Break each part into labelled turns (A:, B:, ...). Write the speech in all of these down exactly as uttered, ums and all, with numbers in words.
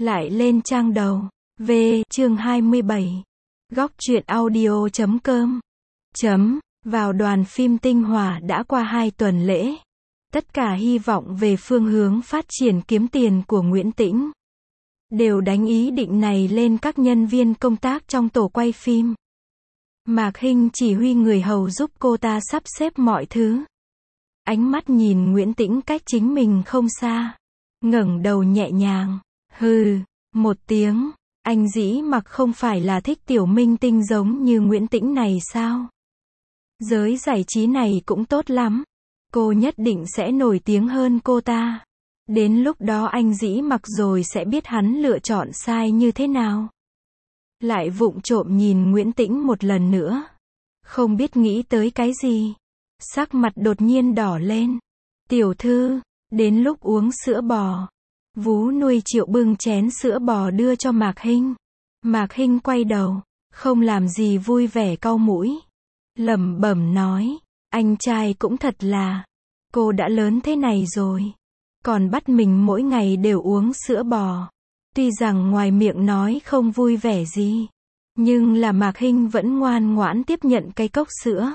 A: Lại lên trang đầu. V, chương hai mươi bảy. Góc truyện audio chấm com. Chấm, vào đoàn phim Tinh Hỏa đã qua hai tuần lễ. Tất cả hy vọng về phương hướng phát triển kiếm tiền của Nguyễn Tĩnh đều đánh ý định này lên các nhân viên công tác trong tổ quay phim. Mạc Hinh chỉ huy người hầu giúp cô ta sắp xếp mọi thứ. Ánh mắt nhìn Nguyễn Tĩnh cách chính mình không xa. Ngẩng đầu nhẹ nhàng. Hừ, một tiếng. Anh Dĩ Mặc không phải là thích tiểu minh tinh giống như Nguyễn Tĩnh này sao? Giới giải trí này cũng tốt lắm. Cô nhất định sẽ nổi tiếng hơn cô ta. Đến lúc đó anh Dĩ Mặc rồi sẽ biết hắn lựa chọn sai như thế nào. Lại vụng trộm nhìn Nguyễn Tĩnh một lần nữa. Không biết nghĩ tới cái gì. Sắc mặt đột nhiên đỏ lên. Tiểu thư, đến lúc uống sữa bò. Vú nuôi Triệu bưng chén sữa bò đưa cho Mạc Hinh. Mạc Hinh quay đầu, không làm gì vui vẻ cau mũi. Lẩm bẩm nói, anh trai cũng thật là, cô đã lớn thế này rồi, còn bắt mình mỗi ngày đều uống sữa bò. Tuy rằng ngoài miệng nói không vui vẻ gì, nhưng là Mạc Hinh vẫn ngoan ngoãn tiếp nhận cái cốc sữa.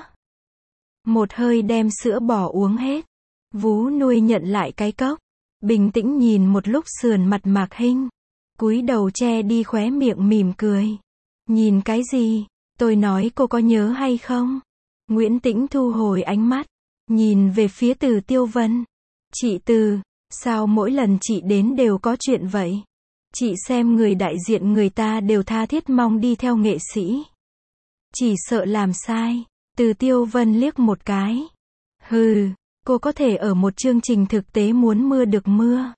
A: Một hơi đem sữa bò uống hết. Vú nuôi nhận lại cái cốc, bình tĩnh nhìn một lúc sườn mặt Mạc Hinh, cúi đầu che đi khóe miệng mỉm cười. Nhìn cái gì? Tôi nói cô có nhớ hay không? Nguyễn Tĩnh thu hồi ánh mắt, nhìn về phía Từ Tiêu Vân. Chị Từ, sao mỗi lần chị đến đều có chuyện vậy? Chị xem người đại diện người ta đều tha thiết mong đi theo nghệ sĩ. Chỉ sợ làm sai. Từ Tiêu Vân liếc một cái. Hừ, cô có thể ở một chương trình thực tế muốn mưa được mưa,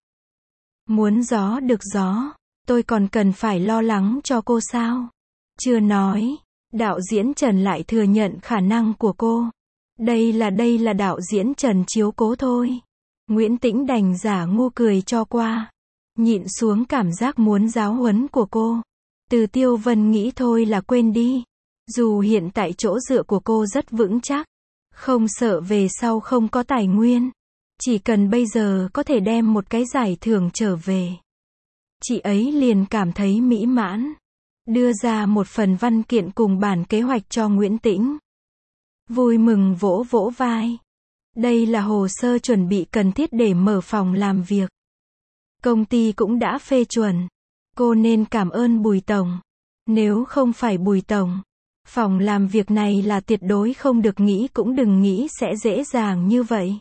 A: muốn gió được gió. Tôi còn cần phải lo lắng cho cô sao? Chưa nói, đạo diễn Trần lại thừa nhận khả năng của cô. Đây là đây là đạo diễn Trần chiếu cố thôi. Nguyễn Tĩnh đành giả ngu cười cho qua. Nhịn xuống cảm giác muốn giáo huấn của cô. Từ Tiêu Vân nghĩ thôi là quên đi. Dù hiện tại chỗ dựa của cô rất vững chắc, không sợ về sau không có tài nguyên. Chỉ cần bây giờ có thể đem một cái giải thưởng trở về, chị ấy liền cảm thấy mỹ mãn. Đưa ra một phần văn kiện cùng bản kế hoạch cho Nguyễn Tĩnh. Vui mừng vỗ vỗ vai. Đây là hồ sơ chuẩn bị cần thiết để mở phòng làm việc. Công ty cũng đã phê chuẩn. Cô nên cảm ơn Bùi Tổng. Nếu không phải Bùi Tổng, phòng làm việc này là tuyệt đối không được nghĩ cũng đừng nghĩ sẽ dễ dàng như vậy.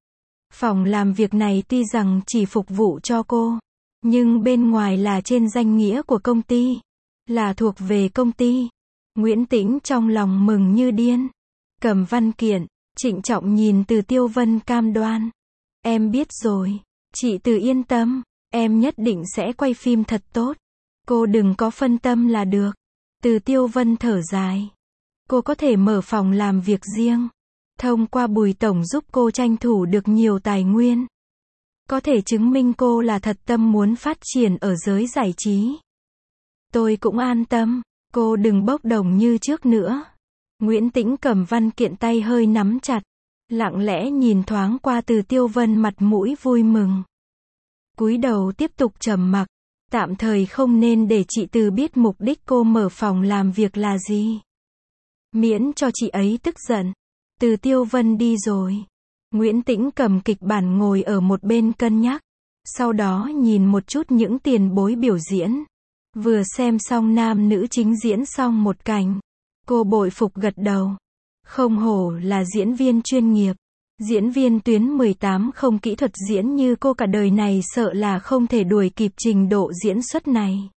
A: Phòng làm việc này tuy rằng chỉ phục vụ cho cô, nhưng bên ngoài là trên danh nghĩa của công ty, là thuộc về công ty. Nguyễn Tĩnh trong lòng mừng như điên. Cầm văn kiện, trịnh trọng nhìn Từ Tiêu Vân cam đoan. Em biết rồi, chị Từ yên tâm, em nhất định sẽ quay phim thật tốt. Cô đừng có phân tâm là được. Từ Tiêu Vân thở dài. Cô có thể mở phòng làm việc riêng. Thông qua Bùi Tổng giúp cô tranh thủ được nhiều tài nguyên. Có thể chứng minh cô là thật tâm muốn phát triển ở giới giải trí. Tôi cũng an tâm. Cô đừng bốc đồng như trước nữa. Nguyễn Tĩnh cầm văn kiện tay hơi nắm chặt. Lặng lẽ nhìn thoáng qua Từ Tiêu Vân mặt mũi vui mừng. Cúi đầu tiếp tục trầm mặc. Tạm thời không nên để chị Từ biết mục đích cô mở phòng làm việc là gì. Miễn cho chị ấy tức giận. Từ Tiêu Vân đi rồi. Nguyễn Tĩnh cầm kịch bản ngồi ở một bên cân nhắc. Sau đó nhìn một chút những tiền bối biểu diễn. Vừa xem xong nam nữ chính diễn xong một cảnh. Cô bội phục gật đầu. Không hổ là diễn viên chuyên nghiệp. Diễn viên tuyến mười tám không kỹ thuật diễn như cô cả đời này sợ là không thể đuổi kịp trình độ diễn xuất này.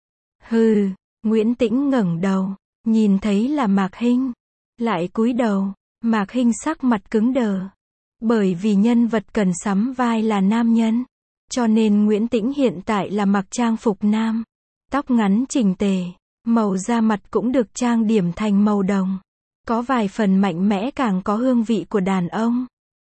A: Hừ, Nguyễn Tĩnh ngẩng đầu, nhìn thấy là Mạc Hinh. Lại cúi đầu, Mạc Hinh sắc mặt cứng đờ. Bởi vì nhân vật cần sắm vai là nam nhân, cho nên Nguyễn Tĩnh hiện tại là mặc trang phục nam. Tóc ngắn chỉnh tề, màu da mặt cũng được trang điểm thành màu đồng. Có vài phần mạnh mẽ càng có hương vị của đàn ông.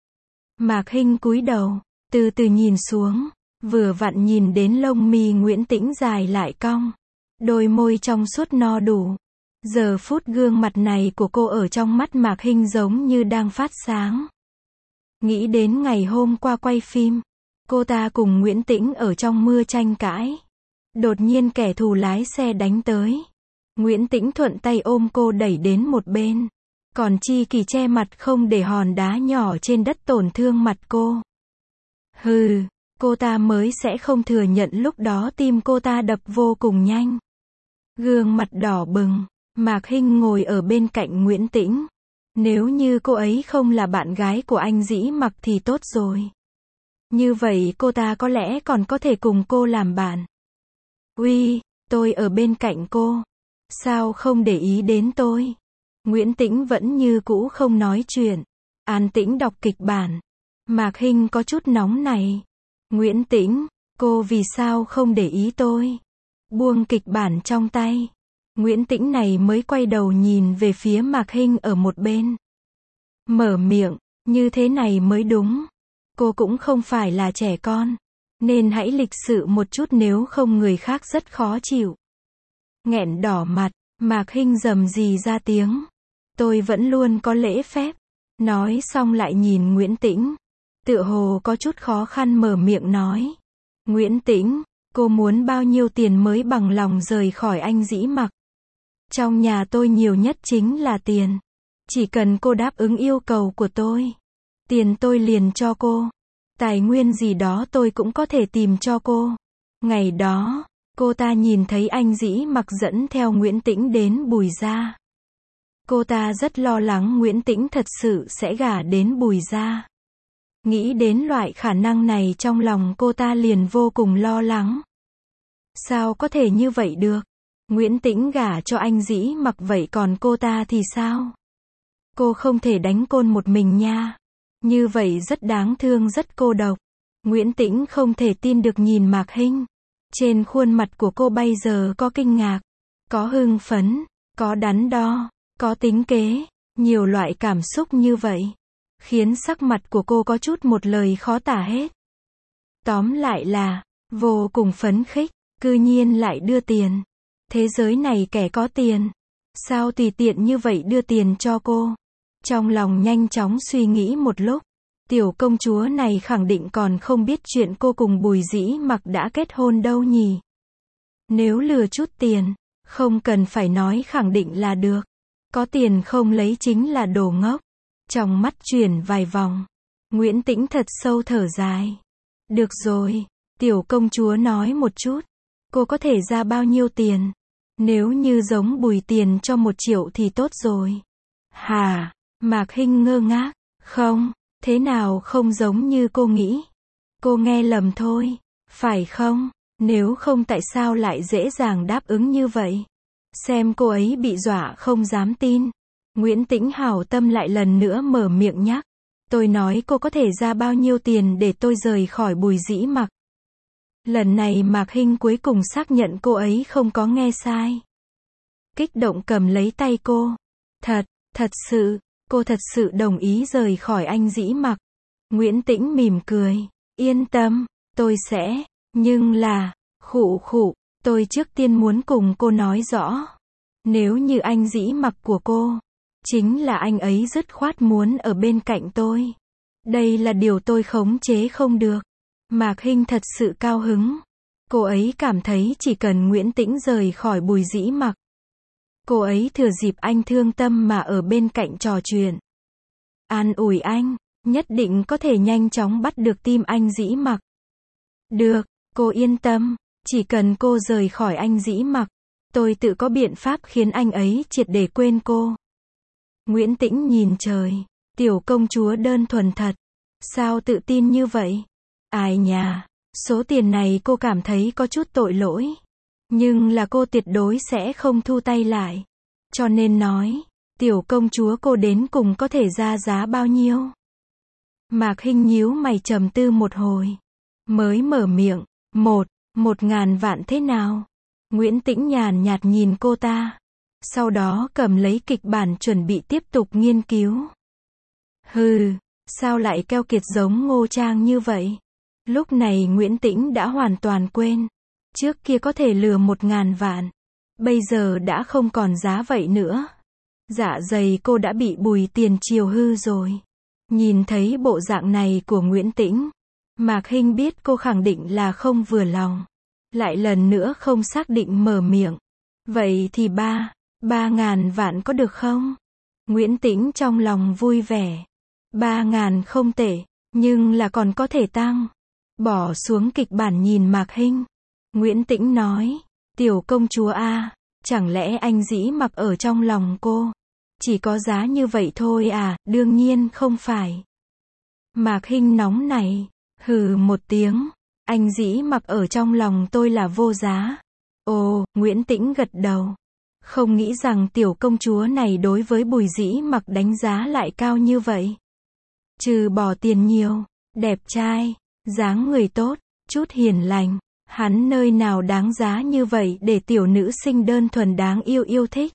A: Mạc Hinh cúi đầu, từ từ nhìn xuống, vừa vặn nhìn đến lông mi Nguyễn Tĩnh dài lại cong. Đôi môi trong suốt no đủ. Giờ phút gương mặt này của cô ở trong mắt Mạc Hinh giống như đang phát sáng. Nghĩ đến ngày hôm qua quay phim, cô ta cùng Nguyễn Tĩnh ở trong mưa tranh cãi. Đột nhiên kẻ thù lái xe đánh tới. Nguyễn Tĩnh thuận tay ôm cô đẩy đến một bên. Còn Chi Kỳ che mặt không để hòn đá nhỏ trên đất tổn thương mặt cô. Hừ, cô ta mới sẽ không thừa nhận lúc đó tim cô ta đập vô cùng nhanh. Gương mặt đỏ bừng, Mạc Hinh ngồi ở bên cạnh Nguyễn Tĩnh. Nếu như cô ấy không là bạn gái của anh Dĩ Mặc thì tốt rồi. Như vậy cô ta có lẽ còn có thể cùng cô làm bạn. Uy, tôi ở bên cạnh cô. Sao không để ý đến tôi? Nguyễn Tĩnh vẫn như cũ không nói chuyện. An tĩnh đọc kịch bản. Mạc Hinh có chút nóng này. Nguyễn Tĩnh, cô vì sao không để ý tôi? Buông kịch bản trong tay. Nguyễn Tĩnh này mới quay đầu nhìn về phía Mạc Hinh ở một bên. Mở miệng, như thế này mới đúng. Cô cũng không phải là trẻ con. Nên hãy lịch sự một chút nếu không người khác rất khó chịu. Nghẹn đỏ mặt, Mạc Hinh rầm rì ra tiếng. Tôi vẫn luôn có lễ phép. Nói xong lại nhìn Nguyễn Tĩnh. Tựa hồ có chút khó khăn mở miệng nói. Nguyễn Tĩnh, cô muốn bao nhiêu tiền mới bằng lòng rời khỏi anh Dĩ Mặc? Trong nhà tôi nhiều nhất chính là tiền. Chỉ cần cô đáp ứng yêu cầu của tôi. Tiền tôi liền cho cô. Tài nguyên gì đó tôi cũng có thể tìm cho cô. Ngày đó, cô ta nhìn thấy anh Dĩ Mặc dẫn theo Nguyễn Tĩnh đến Bùi gia. Cô ta rất lo lắng Nguyễn Tĩnh thật sự sẽ gả đến Bùi gia. Nghĩ đến loại khả năng này trong lòng cô ta liền vô cùng lo lắng. Sao có thể như vậy được? Nguyễn Tĩnh gả cho anh Dĩ Mặc vậy còn cô ta thì sao? Cô không thể đánh côn một mình nha. Như vậy rất đáng thương rất cô độc. Nguyễn Tĩnh không thể tin được nhìn Mạc Hinh. Trên khuôn mặt của cô bây giờ có kinh ngạc, có hưng phấn, có đắn đo, có tính kế, nhiều loại cảm xúc như vậy. Khiến sắc mặt của cô có chút một lời khó tả hết. Tóm lại là, vô cùng phấn khích, cư nhiên lại đưa tiền. Thế giới này kẻ có tiền, sao tùy tiện như vậy đưa tiền cho cô? Trong lòng nhanh chóng suy nghĩ một lúc, tiểu công chúa này khẳng định còn không biết chuyện cô cùng Bùi Dĩ Mặc đã kết hôn đâu nhỉ? Nếu lừa chút tiền, không cần phải nói khẳng định là được. Có tiền không lấy chính là đồ ngốc. Trong mắt chuyển vài vòng, Nguyễn Tĩnh thật sâu thở dài. Được rồi, tiểu công chúa nói một chút. Cô có thể ra bao nhiêu tiền? Nếu như giống Bùi tiền cho một triệu thì tốt rồi. Hả? Mạc Hinh ngơ ngác. Không, thế nào không giống như cô nghĩ? Cô nghe lầm thôi, phải không? Nếu không tại sao lại dễ dàng đáp ứng như vậy? Xem cô ấy bị dọa không dám tin. Nguyễn Tĩnh hảo tâm lại lần nữa mở miệng nhắc. Tôi nói cô có thể ra bao nhiêu tiền để tôi rời khỏi Bùi Dĩ Mặc. Lần này Mạc Hinh cuối cùng xác nhận cô ấy không có nghe sai. Kích động cầm lấy tay cô. Thật, thật sự, cô thật sự đồng ý rời khỏi anh Dĩ Mặc. Nguyễn Tĩnh mỉm cười. Yên tâm, tôi sẽ, nhưng là, khụ khụ, tôi trước tiên muốn cùng cô nói rõ. Nếu như anh Dĩ Mặc của cô, chính là anh ấy dứt khoát muốn ở bên cạnh tôi. Đây là điều tôi khống chế không được. Mạc Hinh thật sự cao hứng. Cô ấy cảm thấy chỉ cần Nguyễn Tĩnh rời khỏi Bùi Dĩ Mặc. Cô ấy thừa dịp anh thương tâm mà ở bên cạnh trò chuyện. An ủi anh, nhất định có thể nhanh chóng bắt được tim anh Dĩ Mặc. Được, cô yên tâm, chỉ cần cô rời khỏi anh Dĩ Mặc, tôi tự có biện pháp khiến anh ấy triệt để quên cô. Nguyễn Tĩnh nhìn trời, tiểu công chúa đơn thuần thật. Sao tự tin như vậy? Ai nhà, số tiền này cô cảm thấy có chút tội lỗi. Nhưng là cô tuyệt đối sẽ không thu tay lại. Cho nên nói, tiểu công chúa cô đến cùng có thể ra giá bao nhiêu? Mạc Hinh nhíu mày trầm tư một hồi. Mới mở miệng, một, một ngàn vạn thế nào? Nguyễn Tĩnh nhàn nhạt nhìn cô ta. Sau đó cầm lấy kịch bản chuẩn bị tiếp tục nghiên cứu. Hừ, sao lại keo kiệt giống Ngô Trang như vậy? Lúc này Nguyễn Tĩnh đã hoàn toàn quên. Trước kia có thể lừa một ngàn vạn. Bây giờ đã không còn giá vậy nữa. Dạ dày cô đã bị Bùi tiền chiều hư rồi. Nhìn thấy bộ dạng này của Nguyễn Tĩnh, Mạc Hinh biết cô khẳng định là không vừa lòng. lại lần nữa không xác định mở miệng. Vậy thì ba, ba ngàn vạn có được không? Nguyễn Tĩnh trong lòng vui vẻ. Ba ngàn không tệ, nhưng là còn có thể tăng. Bỏ xuống kịch bản nhìn Mạc Hinh. Nguyễn Tĩnh nói, tiểu công chúa a, chẳng lẽ anh Dĩ Mặc ở trong lòng cô chỉ có giá như vậy thôi à? Đương nhiên không phải. Mạc Hinh nóng này, hừ một tiếng, anh Dĩ Mặc ở trong lòng tôi là vô giá. Ồ, Nguyễn Tĩnh gật đầu. Không nghĩ rằng tiểu công chúa này đối với Bùi Dĩ Mặc đánh giá lại cao như vậy. Trừ bỏ tiền nhiều, đẹp trai, dáng người tốt, chút hiền lành, hắn nơi nào đáng giá như vậy để tiểu nữ sinh đơn thuần đáng yêu yêu thích.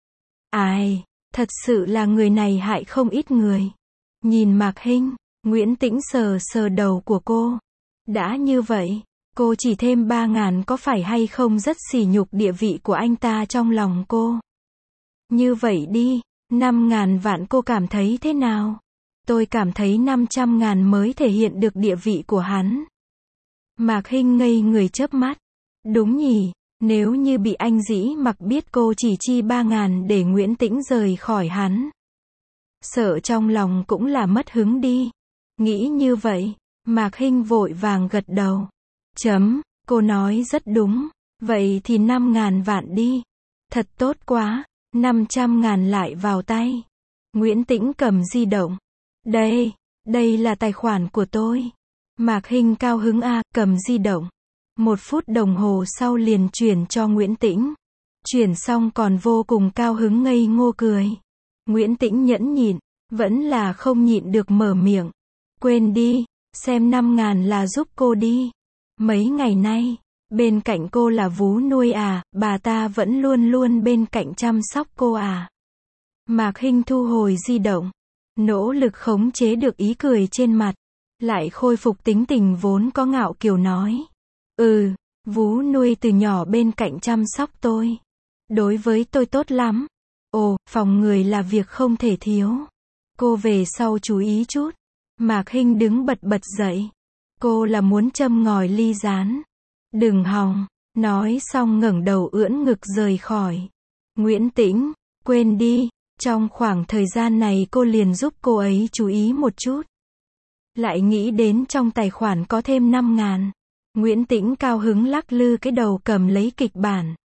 A: Ai, thật sự là người này hại không ít người. Nhìn Mạc Hinh, Nguyễn Tĩnh sờ sờ đầu của cô. Đã như vậy, cô chỉ thêm ba ngàn có phải hay không rất sỉ nhục địa vị của anh ta trong lòng cô. Như vậy đi, năm ngàn vạn cô cảm thấy thế nào? Tôi cảm thấy năm trăm ngàn mới thể hiện được địa vị của hắn. Mạc Hinh ngây người chớp mắt. Đúng nhỉ, nếu như bị anh Dĩ Mặc biết cô chỉ chi ba ngàn để Nguyễn Tĩnh rời khỏi hắn, sợ trong lòng cũng là mất hứng đi. Nghĩ như vậy, Mạc Hinh vội vàng gật đầu. Chấm, cô nói rất đúng. Vậy thì năm ngàn vạn đi. Thật tốt quá, năm trăm ngàn lại vào tay. Nguyễn Tĩnh cầm di động. Đây, đây là tài khoản của tôi. Mạc Hinh cao hứng a, cầm di động. Một phút đồng hồ sau liền chuyển cho Nguyễn Tĩnh. Chuyển xong còn vô cùng cao hứng ngây ngô cười. Nguyễn Tĩnh nhẫn nhịn, vẫn là không nhịn được mở miệng. Quên đi, xem năm ngàn là giúp cô đi. Mấy ngày nay, bên cạnh cô là vú nuôi à, bà ta vẫn luôn luôn bên cạnh chăm sóc cô à. Mạc Hinh thu hồi di động, nỗ lực khống chế được ý cười trên mặt, lại khôi phục tính tình vốn có ngạo kiều nói. Ừ, vú nuôi từ nhỏ bên cạnh chăm sóc tôi. Đối với tôi tốt lắm. Ồ, phòng người là việc không thể thiếu. Cô về sau chú ý chút. Mạc Hinh đứng bật bật dậy. Cô là muốn châm ngòi ly rán. Đừng hòng. Nói xong ngẩng đầu ưỡn ngực rời khỏi. Nguyễn Tĩnh, quên đi. Trong khoảng thời gian này cô liền giúp cô ấy chú ý một chút. Lại nghĩ đến trong tài khoản có thêm năm ngàn. Nguyễn Tĩnh cao hứng lắc lư cái đầu cầm lấy kịch bản.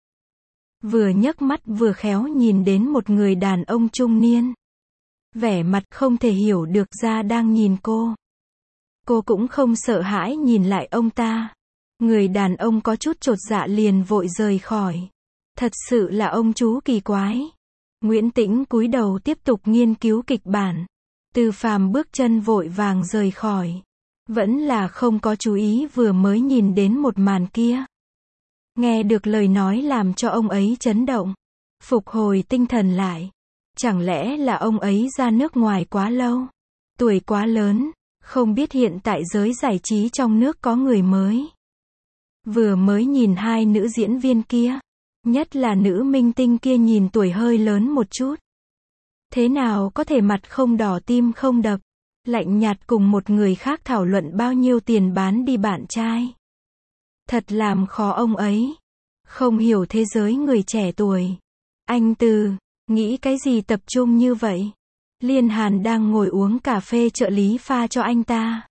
A: Vừa nhấc mắt vừa khéo nhìn đến một người đàn ông trung niên. Vẻ mặt không thể hiểu được ra đang nhìn cô. Cô cũng không sợ hãi nhìn lại ông ta. Người đàn ông có chút chột dạ liền vội rời khỏi. Thật sự là ông chú kỳ quái. Nguyễn Tĩnh cúi đầu tiếp tục nghiên cứu kịch bản. Từ Phàm bước chân vội vàng rời khỏi. Vẫn là không có chú ý vừa mới nhìn đến một màn kia. Nghe được lời nói làm cho ông ấy chấn động. Phục hồi tinh thần lại. Chẳng lẽ là ông ấy ra nước ngoài quá lâu? Tuổi quá lớn, không biết hiện tại giới giải trí trong nước có người mới. Vừa mới nhìn hai nữ diễn viên kia. Nhất là nữ minh tinh kia nhìn tuổi hơi lớn một chút. Thế nào có thể mặt không đỏ tim không đập, lạnh nhạt cùng một người khác thảo luận bao nhiêu tiền bán đi bạn trai. Thật làm khó ông ấy. Không hiểu thế giới người trẻ tuổi. Anh Từ, nghĩ cái gì tập trung như vậy? Liên Hàn đang ngồi uống cà phê trợ lý pha cho anh ta.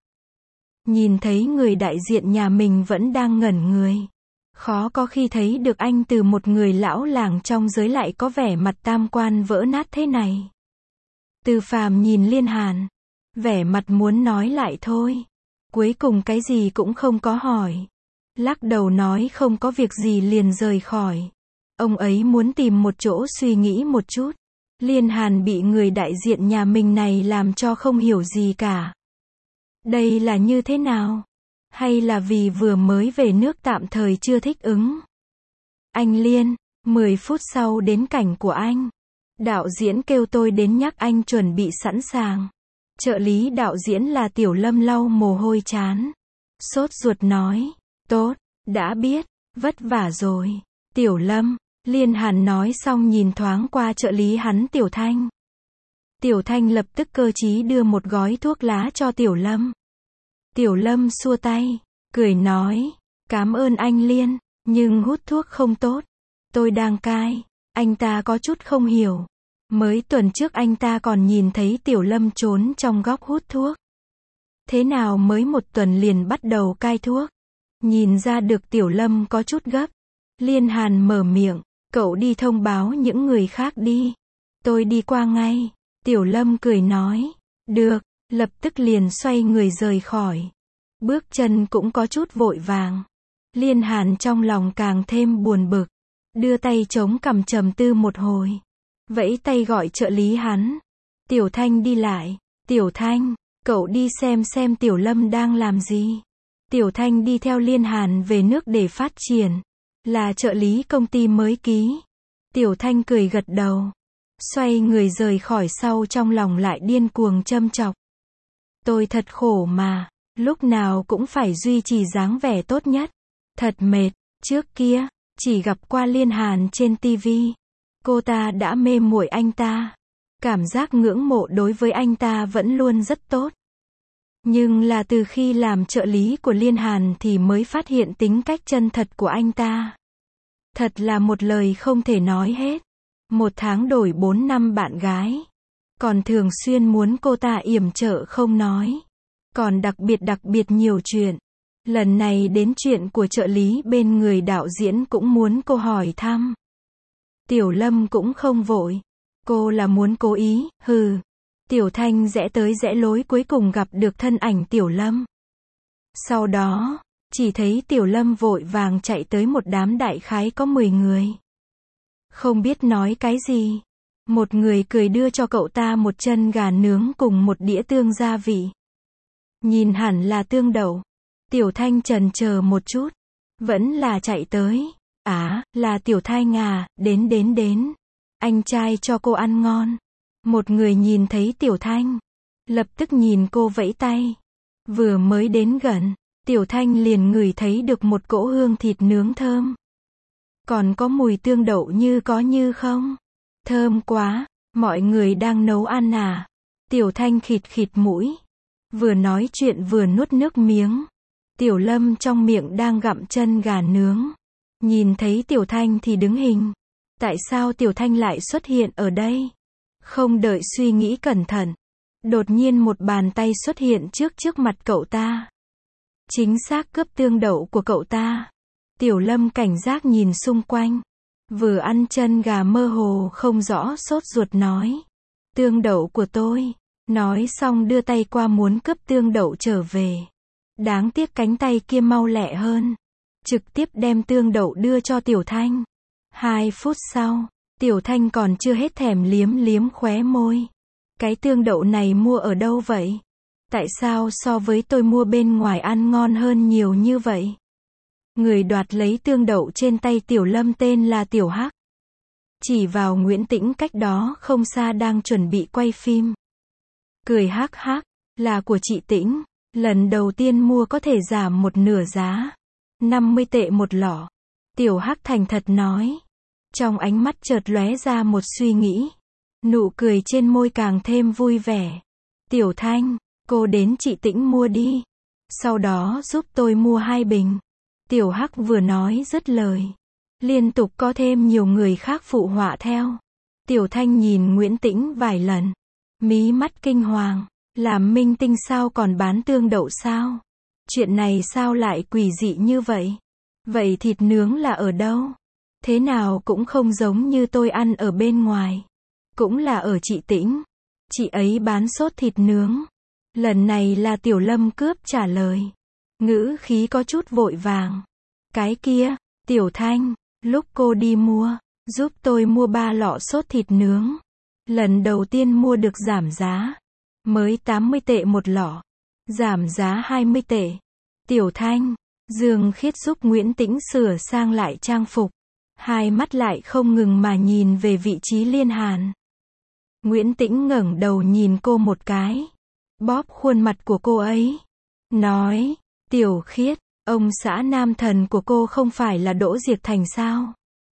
A: Nhìn thấy người đại diện nhà mình vẫn đang ngẩn người. Khó có khi thấy được anh Từ một người lão làng trong giới lại có vẻ mặt tam quan vỡ nát thế này. Từ Phàm nhìn Liên Hàn. Vẻ mặt muốn nói lại thôi. Cuối cùng cái gì cũng không có hỏi. Lắc đầu nói không có việc gì liền rời khỏi. Ông ấy muốn tìm một chỗ suy nghĩ một chút. Liên Hàn bị người đại diện nhà mình này làm cho không hiểu gì cả. Đây là như thế nào? Hay là vì vừa mới về nước tạm thời chưa thích ứng? Anh Liên, mười phút sau đến cảnh của anh. Đạo diễn kêu tôi đến nhắc anh chuẩn bị sẵn sàng. Trợ lý đạo diễn là Tiểu Lâm lau mồ hôi trán. Sốt ruột nói, tốt, đã biết, vất vả rồi. Tiểu Lâm, Liên Hàn nói xong nhìn thoáng qua trợ lý hắn Tiểu Thanh. Tiểu Thanh lập tức cơ trí đưa một gói thuốc lá cho Tiểu Lâm. Tiểu Lâm xua tay, cười nói, cảm ơn anh Liên. Nhưng hút thuốc không tốt. Tôi đang cai. Anh ta có chút không hiểu. Mới tuần trước anh ta còn nhìn thấy Tiểu Lâm trốn trong góc hút thuốc. Thế nào mới một tuần liền bắt đầu cai thuốc? Nhìn ra được Tiểu Lâm có chút gấp. Liên Hàn mở miệng, cậu đi thông báo những người khác đi. Tôi đi qua ngay. Tiểu Lâm cười nói, được, lập tức liền xoay người rời khỏi. Bước chân cũng có chút vội vàng. Liên Hàn trong lòng càng thêm buồn bực. Đưa tay chống cằm trầm tư một hồi. Vẫy tay gọi trợ lý hắn. Tiểu Thanh đi lại. Tiểu Thanh, cậu đi xem xem Tiểu Lâm đang làm gì. Tiểu Thanh đi theo Liên Hàn về nước để phát triển. Là trợ lý công ty mới ký. Tiểu Thanh cười gật đầu. Xoay người rời khỏi sau trong lòng lại điên cuồng châm chọc. Tôi thật khổ mà. Lúc nào cũng phải duy trì dáng vẻ tốt nhất. Thật mệt. Trước kia, chỉ gặp qua Liên Hàn trên ti vi. Cô ta đã mê muội anh ta. Cảm giác ngưỡng mộ đối với anh ta vẫn luôn rất tốt. Nhưng là từ khi làm trợ lý của Liên Hàn thì mới phát hiện tính cách chân thật của anh ta. Thật là một lời không thể nói hết. Một tháng đổi bốn năm bạn gái. Còn thường xuyên muốn cô ta yểm trợ không nói. Còn đặc biệt đặc biệt nhiều chuyện. Lần này đến chuyện của trợ lý bên người đạo diễn cũng muốn cô hỏi thăm. Tiểu Lâm cũng không vội. Cô là muốn cố ý, hừ. Tiểu Thanh rẽ tới rẽ lối cuối cùng gặp được thân ảnh Tiểu Lâm. Sau đó, chỉ thấy Tiểu Lâm vội vàng chạy tới một đám đại khái có mười người. Không biết nói cái gì. Một người cười đưa cho cậu ta một chân gà nướng cùng một đĩa tương gia vị. Nhìn hẳn là tương đậu. Tiểu Thanh chần chờ một chút. Vẫn là chạy tới. À, là Tiểu Thanh à, đến đến đến. Anh trai cho cô ăn ngon. Một người nhìn thấy Tiểu Thanh. Lập tức nhìn cô vẫy tay. Vừa mới đến gần, Tiểu Thanh liền ngửi thấy được một cỗ hương thịt nướng thơm. Còn có mùi tương đậu như có như không. Thơm quá, mọi người đang nấu ăn à. Tiểu Thanh khịt khịt mũi. Vừa nói chuyện vừa nuốt nước miếng. Tiểu Lâm trong miệng đang gặm chân gà nướng. Nhìn thấy Tiểu Thanh thì đứng hình. Tại sao Tiểu Thanh lại xuất hiện ở đây? Không đợi suy nghĩ cẩn thận. Đột nhiên một bàn tay xuất hiện trước trước mặt cậu ta. Chính xác cướp tương đậu của cậu ta. Tiểu Lâm cảnh giác nhìn xung quanh. Vừa ăn chân gà mơ hồ không rõ sốt ruột nói. Tương đậu của tôi. Nói xong đưa tay qua muốn cướp tương đậu trở về. Đáng tiếc cánh tay kia mau lẹ hơn. Trực tiếp đem tương đậu đưa cho Tiểu Thanh. Hai phút sau, Tiểu Thanh còn chưa hết thèm liếm liếm khóe môi. Cái tương đậu này mua ở đâu vậy? Tại sao so với tôi mua bên ngoài ăn ngon hơn nhiều như vậy? Người đoạt lấy tương đậu trên tay Tiểu Lâm tên là Tiểu Hắc. Chỉ vào Nguyễn Tĩnh cách đó không xa đang chuẩn bị quay phim. Cười hắc hắc, là của chị Tĩnh. Lần đầu tiên mua có thể giảm một nửa giá. năm mươi tệ một lọ. Tiểu Hắc thành thật nói. Trong ánh mắt chợt lóe ra một suy nghĩ. Nụ cười trên môi càng thêm vui vẻ. Tiểu Thanh, cô đến chị Tĩnh mua đi. Sau đó giúp tôi mua hai bình. Tiểu Hắc vừa nói dứt lời. Liên tục có thêm nhiều người khác phụ họa theo. Tiểu Thanh nhìn Nguyễn Tĩnh vài lần. Mí mắt kinh hoàng. Làm minh tinh sao còn bán tương đậu sao? Chuyện này sao lại quỷ dị như vậy? Vậy thịt nướng là ở đâu? Thế nào cũng không giống như tôi ăn ở bên ngoài. Cũng là ở chị Tĩnh. Chị ấy bán sốt thịt nướng. Lần này là Tiểu Lâm cướp trả lời. Ngữ khí có chút vội vàng. Cái kia, Tiểu Thanh, lúc cô đi mua, giúp tôi mua ba lọ sốt thịt nướng. Lần đầu tiên mua được giảm giá. Mới tám mươi tệ một lọ. Giảm giá hai mươi tệ. Tiểu Thanh, Dương Khiết giúp Nguyễn Tĩnh sửa sang lại trang phục. Hai mắt lại không ngừng mà nhìn về vị trí Liên Hàn. Nguyễn Tĩnh ngẩng đầu nhìn cô một cái. Bóp khuôn mặt của cô ấy. Nói, Tiểu Khiết, ông xã nam thần của cô không phải là Đỗ Diệp Thành sao?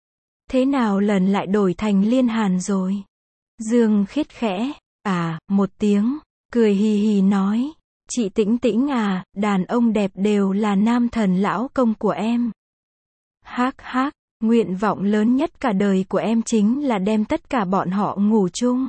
A: Thế nào lần lại đổi thành Liên Hàn rồi? Dương Khiết khẽ, à, một tiếng, cười hì hì nói. Chị Tĩnh Tĩnh à, đàn ông đẹp đều là nam thần lão công của em. Hắc hắc, nguyện vọng lớn nhất cả đời của em chính là đem tất cả bọn họ ngủ chung.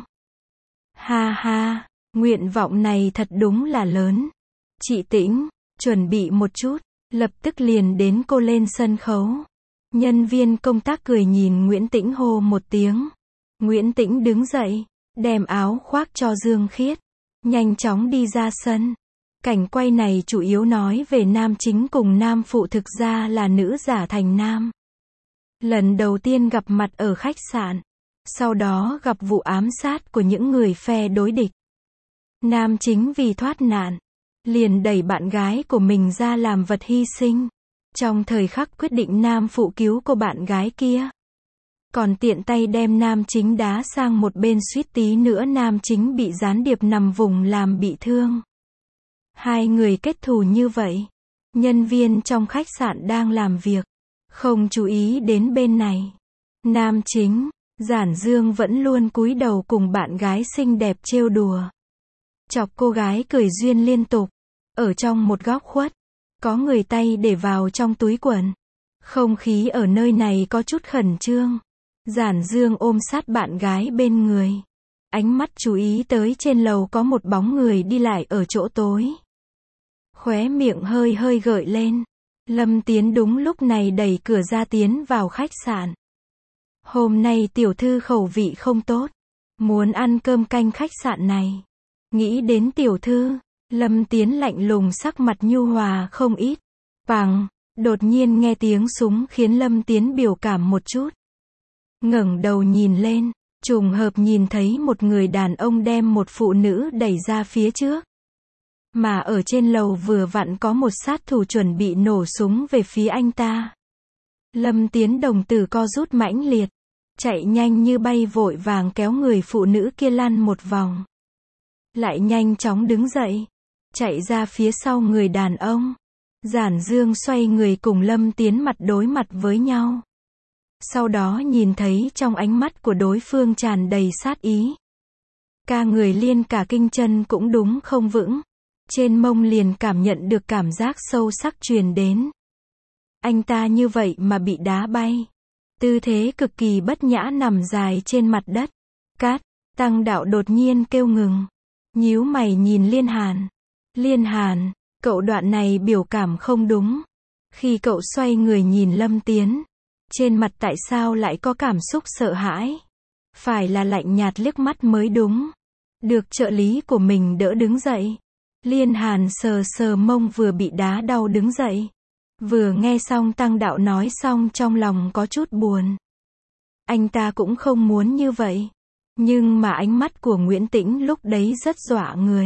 A: Ha ha, nguyện vọng này thật đúng là lớn. Chị Tĩnh, chuẩn bị một chút, lập tức liền đến cô lên sân khấu. Nhân viên công tác cười nhìn Nguyễn Tĩnh hô một tiếng. Nguyễn Tĩnh đứng dậy, đem áo khoác cho Dương Khiết, nhanh chóng đi ra sân. Cảnh quay này chủ yếu nói về nam chính cùng nam phụ, thực ra là nữ giả thành nam. Lần đầu tiên gặp mặt ở khách sạn, sau đó gặp vụ ám sát của những người phe đối địch. Nam chính vì thoát nạn, liền đẩy bạn gái của mình ra làm vật hy sinh. Trong thời khắc quyết định, nam phụ cứu cô bạn gái kia, còn tiện tay đem nam chính đá sang một bên, suýt tí nữa nam chính bị gián điệp nằm vùng làm bị thương. Hai người kết thù như vậy. Nhân viên trong khách sạn đang làm việc, không chú ý đến bên này. Nam chính, Giản Dương vẫn luôn cúi đầu cùng bạn gái xinh đẹp trêu đùa, chọc cô gái cười duyên liên tục. Ở trong một góc khuất, có người tay để vào trong túi quần. Không khí ở nơi này có chút khẩn trương. Giản Dương ôm sát bạn gái bên người, ánh mắt chú ý tới trên lầu có một bóng người đi lại ở chỗ tối. Khóe miệng hơi hơi gợi lên. Lâm Tiến đúng lúc này đẩy cửa ra tiến vào khách sạn. Hôm nay tiểu thư khẩu vị không tốt, muốn ăn cơm canh khách sạn này. Nghĩ đến tiểu thư, Lâm Tiến lạnh lùng, sắc mặt nhu hòa không ít. Bằng, đột nhiên nghe tiếng súng khiến Lâm Tiến biểu cảm một chút. Ngẩng đầu nhìn lên, trùng hợp nhìn thấy một người đàn ông đem một phụ nữ đẩy ra phía trước. Mà ở trên lầu vừa vặn có một sát thủ chuẩn bị nổ súng về phía anh ta. Lâm Tiến đồng tử co rút mãnh liệt, chạy nhanh như bay vội vàng kéo người phụ nữ kia lăn một vòng. Lại nhanh chóng đứng dậy, chạy ra phía sau người đàn ông. Giản Dương xoay người cùng Lâm Tiến mặt đối mặt với nhau. Sau đó nhìn thấy trong ánh mắt của đối phương tràn đầy sát ý. Cả người liên cả kinh, chân cũng đúng không vững. Trên mông liền cảm nhận được cảm giác sâu sắc truyền đến. Anh ta như vậy mà bị đá bay. Tư thế cực kỳ bất nhã nằm dài trên mặt đất. Cát, Tăng Đạo đột nhiên kêu ngừng. Nhíu mày nhìn Liên Hàn. Liên Hàn, cậu đoạn này biểu cảm không đúng. Khi cậu xoay người nhìn Lâm Tiến, trên mặt tại sao lại có cảm xúc sợ hãi? Phải là lạnh nhạt liếc mắt mới đúng. Được trợ lý của mình đỡ đứng dậy. Liên Hàn sờ sờ mông vừa bị đá đau đứng dậy. Vừa nghe xong Tăng Đạo nói xong trong lòng có chút buồn. Anh ta cũng không muốn như vậy. Nhưng mà ánh mắt của Nguyễn Tĩnh lúc đấy rất dọa người.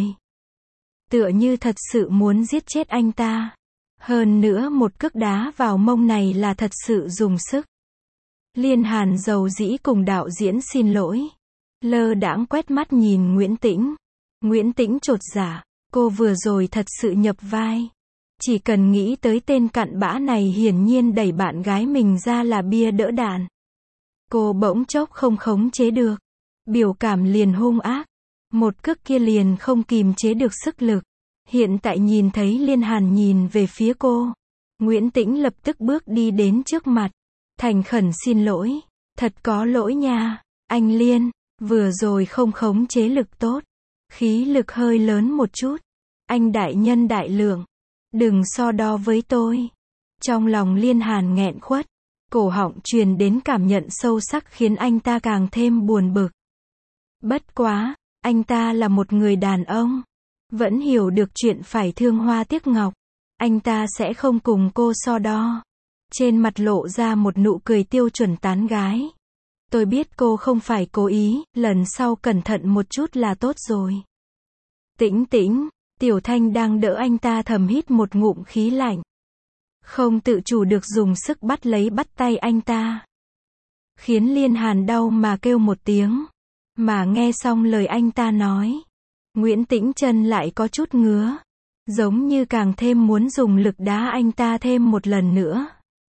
A: Tựa như thật sự muốn giết chết anh ta. Hơn nữa một cước đá vào mông này là thật sự dùng sức. Liên Hàn dầu dĩ cùng đạo diễn xin lỗi. Lơ đãng quét mắt nhìn Nguyễn Tĩnh. Nguyễn Tĩnh chột dạ. Cô vừa rồi thật sự nhập vai. Chỉ cần nghĩ tới tên cặn bã này hiển nhiên đẩy bạn gái mình ra là bia đỡ đạn. Cô bỗng chốc không khống chế được. Biểu cảm liền hung ác. Một cước kia liền không kìm chế được sức lực. Hiện tại nhìn thấy Liên Hàn nhìn về phía cô. Nguyễn Tĩnh lập tức bước đi đến trước mặt. Thành khẩn xin lỗi. Thật có lỗi nha. Anh Liên, vừa rồi không khống chế lực tốt. Khí lực hơi lớn một chút. Anh đại nhân đại lượng. Đừng so đo với tôi. Trong lòng Liên Hàn nghẹn khuất. Cổ họng truyền đến cảm nhận sâu sắc khiến anh ta càng thêm buồn bực. Bất quá, anh ta là một người đàn ông. Vẫn hiểu được chuyện phải thương hoa tiếc ngọc. Anh ta sẽ không cùng cô so đo. Trên mặt lộ ra một nụ cười tiêu chuẩn tán gái. Tôi biết cô không phải cố ý, lần sau cẩn thận một chút là tốt rồi. Tĩnh Tĩnh, Tiểu Thanh đang đỡ anh ta thầm hít một ngụm khí lạnh. Không tự chủ được dùng sức bắt lấy bắt tay anh ta. Khiến Liên Hàn đau mà kêu một tiếng. Mà nghe xong lời anh ta nói, Nguyễn Tĩnh chân lại có chút ngứa. Giống như càng thêm muốn dùng lực đá anh ta thêm một lần nữa.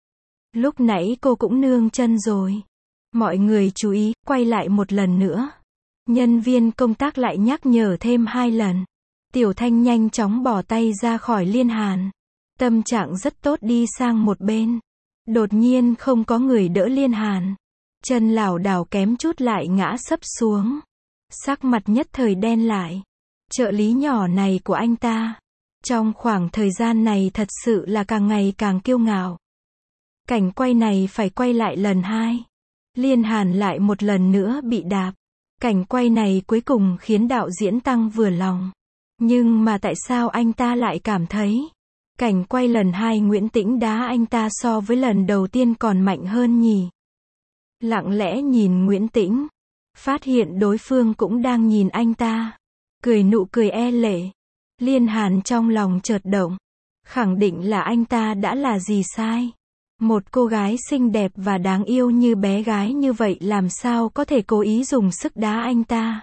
A: Lúc nãy cô cũng nương chân rồi. Mọi người chú ý, quay lại một lần nữa. Nhân viên công tác lại nhắc nhở thêm hai lần. Tiểu Thanh nhanh chóng bỏ tay ra khỏi Liên Hàn. Tâm trạng rất tốt đi sang một bên. Đột nhiên không có người đỡ Liên Hàn. Chân lảo đảo kém chút lại ngã sấp xuống. Sắc mặt nhất thời đen lại. Trợ lý nhỏ này của anh ta, trong khoảng thời gian này thật sự là càng ngày càng kiêu ngạo. Cảnh quay này phải quay lại lần hai. Liên Hàn lại một lần nữa bị đạp. Cảnh quay này cuối cùng khiến đạo diễn Tăng vừa lòng. Nhưng mà tại sao anh ta lại cảm thấy cảnh quay lần hai Nguyễn Tĩnh đá anh ta so với lần đầu tiên còn mạnh hơn nhỉ? Lặng lẽ nhìn Nguyễn Tĩnh, phát hiện đối phương cũng đang nhìn anh ta, cười nụ cười e lệ. Liên Hàn trong lòng chợt động, khẳng định là anh ta đã là gì sai. Một cô gái xinh đẹp và đáng yêu như bé gái như vậy làm sao có thể cố ý dùng sức đá anh ta.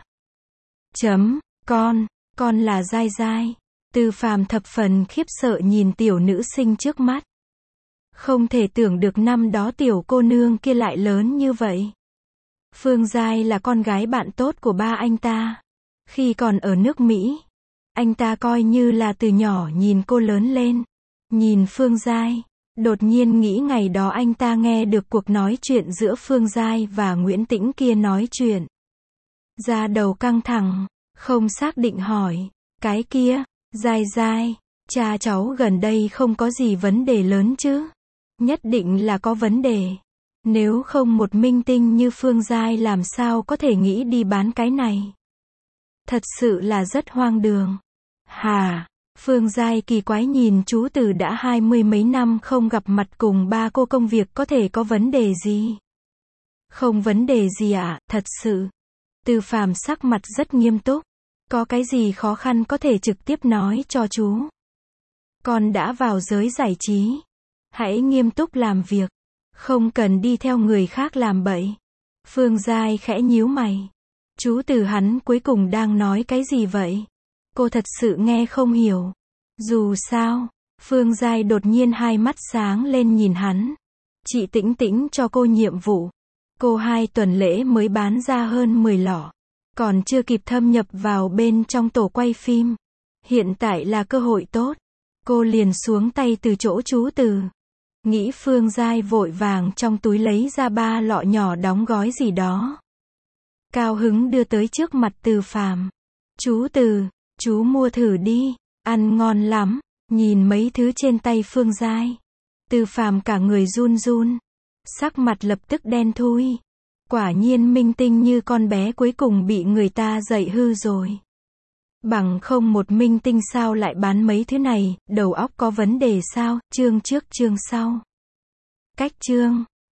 A: Chấm, con, con là Giai Giai. Từ Phàm thập phần khiếp sợ nhìn tiểu nữ sinh trước mắt. Không thể tưởng được năm đó tiểu cô nương kia lại lớn như vậy. Phương Giai là con gái bạn tốt của ba anh ta. Khi còn ở nước Mỹ, anh ta coi như là từ nhỏ nhìn cô lớn lên. Nhìn Phương Giai, đột nhiên nghĩ ngày đó anh ta nghe được cuộc nói chuyện giữa Phương Giai và Nguyễn Tĩnh kia nói chuyện. Da đầu căng thẳng, không xác định hỏi, cái kia, Giai Giai, cha cháu gần đây không có gì vấn đề lớn chứ? Nhất định là có vấn đề. Nếu không một minh tinh như Phương Giai làm sao có thể nghĩ đi bán cái này? Thật sự là rất hoang đường. Hà, Phương Giai kỳ quái nhìn chú Từ đã hai mươi mấy năm không gặp mặt cùng ba cô, công việc có thể có vấn đề gì? Không vấn đề gì ạ, à, thật sự. Từ Phàm sắc mặt rất nghiêm túc. Có cái gì khó khăn có thể trực tiếp nói cho chú. Con đã vào giới giải trí. Hãy nghiêm túc làm việc. Không cần đi theo người khác làm bậy. Phương Giai khẽ nhíu mày. Chú Từ hắn cuối cùng đang nói cái gì vậy? Cô thật sự nghe không hiểu. Dù sao, Phương Giai đột nhiên hai mắt sáng lên nhìn hắn. Chị Tĩnh Tĩnh cho cô nhiệm vụ. Cô hai tuần lễ mới bán ra hơn mười lọ. Còn chưa kịp thâm nhập vào bên trong tổ quay phim. Hiện tại là cơ hội tốt. Cô liền xuống tay từ chỗ chú Từ. Nghĩ Phương Giai vội vàng trong túi lấy ra ba lọ nhỏ đóng gói gì đó. Cao hứng đưa tới trước mặt Từ Phàm. Chú Từ, chú mua thử đi, ăn ngon lắm. Nhìn mấy thứ trên tay Phương Giai, Từ Phàm cả người run run. Sắc mặt lập tức đen thui. Quả nhiên minh tinh như con bé cuối cùng bị người ta dạy hư rồi. Bằng không một minh tinh sao lại bán mấy thứ này, đầu óc có vấn đề sao? Chương trước chương sau. Cách chương